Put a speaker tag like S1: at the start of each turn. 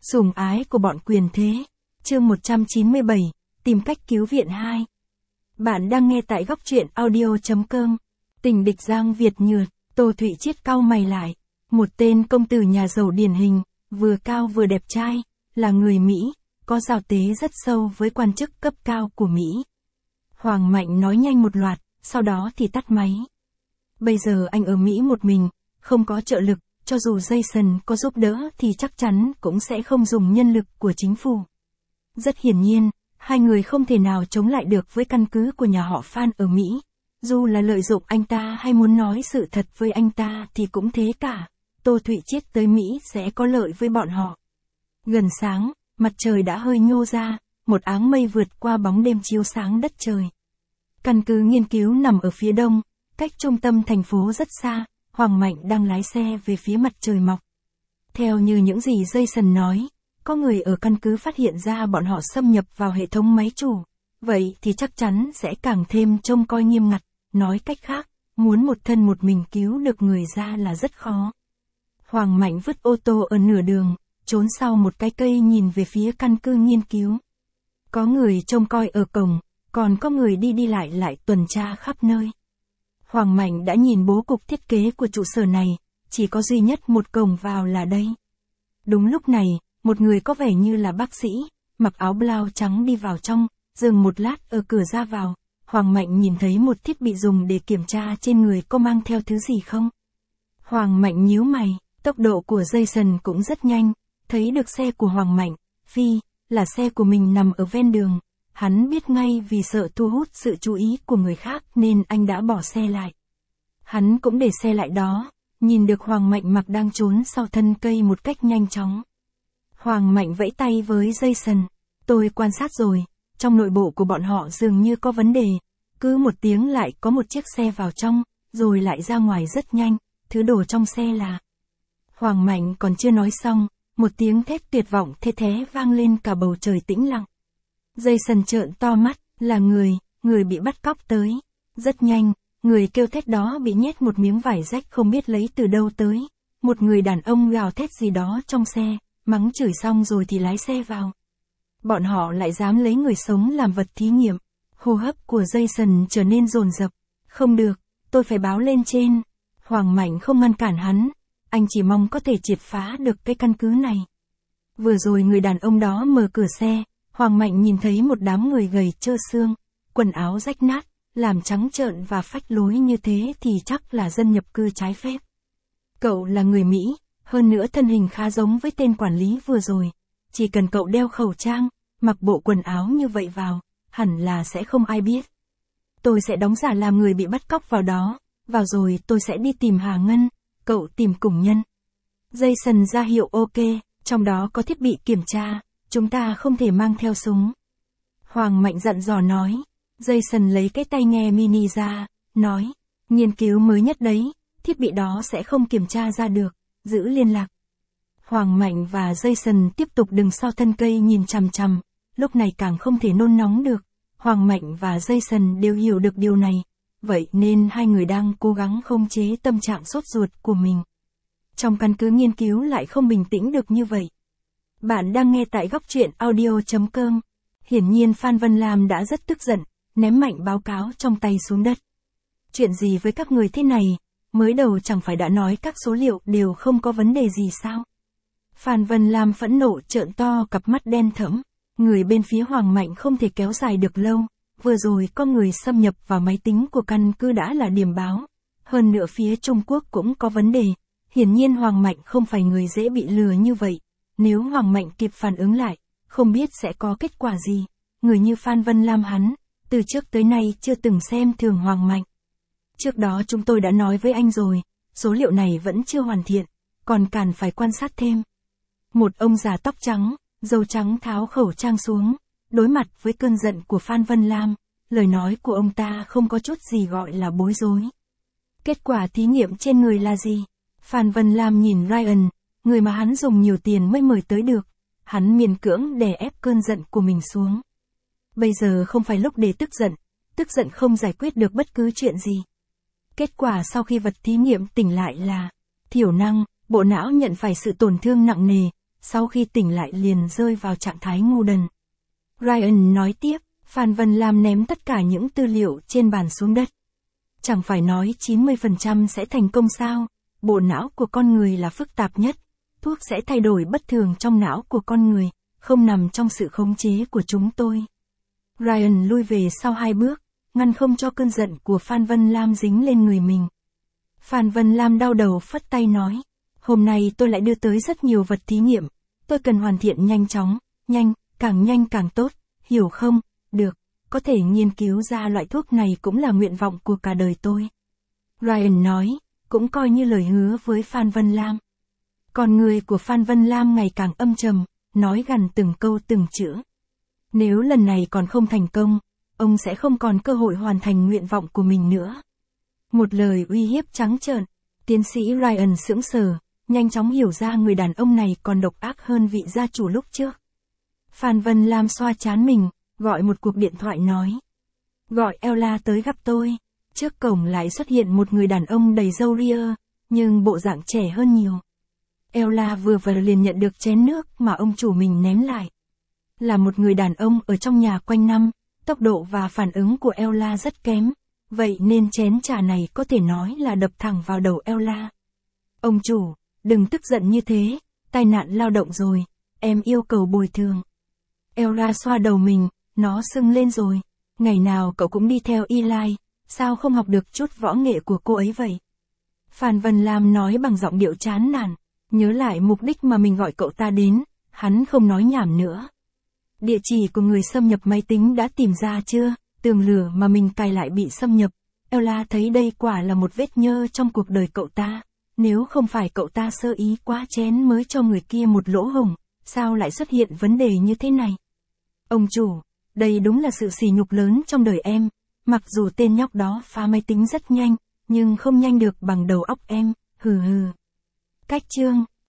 S1: Sủng ái của bọn quyền thế. Chương 197, tìm cách cứu viện 2. Bạn đang nghe tại góc truyện audio.com. Tình địch Giang Việt Nhược, Tô Thụy Chiết cau mày lại. Một tên công tử nhà giàu điển hình, vừa cao vừa đẹp trai, là người Mỹ, có giao tế rất sâu với quan chức cấp cao của Mỹ. Hoàng Mạnh nói nhanh một loạt, sau đó thì tắt máy. Bây giờ anh ở Mỹ một mình, không có trợ lực, cho dù Jason có giúp đỡ thì chắc chắn cũng sẽ không dùng nhân lực của chính phủ. Rất hiển nhiên, hai người không thể nào chống lại được với căn cứ của nhà họ Phan ở Mỹ. Dù là lợi dụng anh ta hay muốn nói sự thật với anh ta thì cũng thế cả. Tô Thụy Chiết tới Mỹ sẽ có lợi với bọn họ. Gần sáng, mặt trời đã hơi nhô ra, một áng mây vượt qua bóng đêm chiếu sáng đất trời. Căn cứ nghiên cứu nằm ở phía đông, cách trung tâm thành phố rất xa. Hoàng Mạnh đang lái xe về phía mặt trời mọc. Theo như những gì Jason nói, có người ở căn cứ phát hiện ra bọn họ xâm nhập vào hệ thống máy chủ. Vậy thì chắc chắn sẽ càng thêm trông coi nghiêm ngặt. Nói cách khác, muốn một thân một mình cứu được người ra là rất khó. Hoàng Mạnh vứt ô tô ở nửa đường, trốn sau một cái cây nhìn về phía căn cứ nghiên cứu. Có người trông coi ở cổng, còn có người đi lại tuần tra khắp nơi. Hoàng Mạnh đã nhìn bố cục thiết kế của trụ sở này, chỉ có duy nhất một cổng vào là đây. Đúng lúc này, một người có vẻ như là bác sĩ, mặc áo blau trắng đi vào trong, dừng một lát ở cửa ra vào. Hoàng Mạnh nhìn thấy một thiết bị dùng để kiểm tra trên người có mang theo thứ gì không. Hoàng Mạnh nhíu mày, tốc độ của Jason cũng rất nhanh, thấy được xe của Hoàng Mạnh, là xe của mình nằm ở ven đường. Hắn biết ngay vì sợ thu hút sự chú ý của người khác nên anh đã bỏ xe lại. Hắn cũng để xe lại đó, nhìn được Hoàng Mạnh mặc đang trốn sau thân cây một cách nhanh chóng. Hoàng Mạnh vẫy tay với Jason. Tôi quan sát rồi, trong nội bộ của bọn họ dường như có vấn đề. Cứ một tiếng lại có một chiếc xe vào trong, rồi lại ra ngoài rất nhanh, thứ đồ trong xe là... Hoàng Mạnh còn chưa nói xong, một tiếng thét tuyệt vọng thê thé vang lên cả bầu trời tĩnh lặng. Jason trợn to mắt, là người bị bắt cóc tới. Rất nhanh, người kêu thét đó bị nhét một miếng vải rách không biết lấy từ đâu tới. Một người đàn ông gào thét gì đó trong xe, mắng chửi xong rồi thì lái xe vào. Bọn họ lại dám lấy người sống làm vật thí nghiệm. Hô hấp của Jason trở nên dồn dập. Không được, tôi phải báo lên trên. Hoàng Mạnh không ngăn cản hắn, anh chỉ mong có thể triệt phá được cái căn cứ này. Vừa rồi người đàn ông đó mở cửa xe. Hoàng Mạnh nhìn thấy một đám người gầy trơ xương, quần áo rách nát, làm trắng trợn và phách lối như thế thì chắc là dân nhập cư trái phép. Cậu là người Mỹ, hơn nữa thân hình khá giống với tên quản lý vừa rồi. Chỉ cần cậu đeo khẩu trang, mặc bộ quần áo như vậy vào, hẳn là sẽ không ai biết. Tôi sẽ đóng giả làm người bị bắt cóc vào đó, vào rồi tôi sẽ đi tìm Hà Ngân, cậu tìm cùng nhân. Jason ra hiệu ok, trong đó có thiết bị kiểm tra. Chúng ta không thể mang theo súng. Hoàng Mạnh dặn dò nói. Jason lấy cái tai nghe mini ra, nói. Nghiên cứu mới nhất đấy, thiết bị đó sẽ không kiểm tra ra được, giữ liên lạc. Hoàng Mạnh và Jason tiếp tục đứng sau thân cây nhìn chằm chằm, lúc này càng không thể nôn nóng được. Hoàng Mạnh và Jason đều hiểu được điều này, vậy nên hai người đang cố gắng khống chế tâm trạng sốt ruột của mình. Trong căn cứ nghiên cứu lại không bình tĩnh được như vậy. Bạn đang nghe tại góc truyện audio.com. Hiển nhiên Phan Vân Lam đã rất tức giận, ném mạnh báo cáo trong tay xuống đất. Chuyện gì với các người thế này, mới đầu chẳng phải đã nói các số liệu đều không có vấn đề gì sao? Phan Vân Lam phẫn nộ trợn to cặp mắt đen thẫm, người bên phía Hoàng Mạnh không thể kéo dài được lâu, vừa rồi có người xâm nhập vào máy tính của căn cứ đã là điểm báo, hơn nữa phía Trung Quốc cũng có vấn đề, hiển nhiên Hoàng Mạnh không phải người dễ bị lừa như vậy. Nếu Hoàng Mạnh kịp phản ứng lại, không biết sẽ có kết quả gì. Người như Phan Vân Lam hắn, từ trước tới nay chưa từng xem thường Hoàng Mạnh. Trước đó chúng tôi đã nói với anh rồi, số liệu này vẫn chưa hoàn thiện, còn cần phải quan sát thêm. Một ông già tóc trắng, râu trắng tháo khẩu trang xuống, đối mặt với cơn giận của Phan Vân Lam, lời nói của ông ta không có chút gì gọi là bối rối. Kết quả thí nghiệm trên người là gì? Phan Vân Lam nhìn Ryan, người mà hắn dùng nhiều tiền mới mời tới được, hắn miễn cưỡng đè ép cơn giận của mình xuống. Bây giờ không phải lúc để tức giận không giải quyết được bất cứ chuyện gì. Kết quả sau khi vật thí nghiệm tỉnh lại là thiểu năng, bộ não nhận phải sự tổn thương nặng nề, sau khi tỉnh lại liền rơi vào trạng thái ngu đần. Ryan nói tiếp, Phan Vân Lam ném tất cả những tư liệu trên bàn xuống đất. Chẳng phải nói 90% sẽ thành công sao? Bộ não của con người là phức tạp nhất. Thuốc sẽ thay đổi bất thường trong não của con người, không nằm trong sự khống chế của chúng tôi. Ryan lui về sau 2 bước, ngăn không cho cơn giận của Phan Vân Lam dính lên người mình. Phan Vân Lam đau đầu phất tay nói, hôm nay tôi lại đưa tới rất nhiều vật thí nghiệm, tôi cần hoàn thiện nhanh chóng, nhanh càng tốt, hiểu không? Được, có thể nghiên cứu ra loại thuốc này cũng là nguyện vọng của cả đời tôi. Ryan nói, cũng coi như lời hứa với Phan Vân Lam. Con người của Phan Vân Lam ngày càng âm trầm, nói gằn từng câu từng chữ. Nếu lần này còn không thành công, ông sẽ không còn cơ hội hoàn thành nguyện vọng của mình nữa. Một lời uy hiếp trắng trợn, tiến sĩ Ryan sững sờ, nhanh chóng hiểu ra người đàn ông này còn độc ác hơn vị gia chủ lúc trước. Phan Vân Lam xoa trán mình, gọi một cuộc điện thoại nói. Gọi Ella tới gặp tôi. Trước cổng lại xuất hiện một người đàn ông đầy râu ria, nhưng bộ dạng trẻ hơn nhiều. Ella vừa vào liền nhận được chén nước mà ông chủ mình ném lại. Là một người đàn ông ở trong nhà quanh năm, tốc độ và phản ứng của Ella rất kém, vậy nên chén trà này có thể nói là đập thẳng vào đầu Ella. Ông chủ, đừng tức giận như thế, tai nạn lao động rồi, em yêu cầu bồi thường. Ella xoa đầu mình, nó sưng lên rồi, ngày nào cậu cũng đi theo Eli, sao không học được chút võ nghệ của cô ấy vậy? Phan Vân Lam nói bằng giọng điệu chán nản, nhớ lại mục đích mà mình gọi cậu ta đến, hắn không nói nhảm nữa. Địa chỉ của người xâm nhập máy tính đã tìm ra chưa? Tường lửa mà mình cài lại bị xâm nhập. Ella thấy đây quả là một vết nhơ trong cuộc đời cậu ta. Nếu không phải cậu ta sơ ý quá chén mới cho người kia một lỗ hổng, sao lại xuất hiện vấn đề như thế này? Ông chủ, đây đúng là sự sỉ nhục lớn trong đời em. Mặc dù tên nhóc đó phá máy tính rất nhanh, nhưng không nhanh được bằng đầu óc em, hừ hừ. Cách chương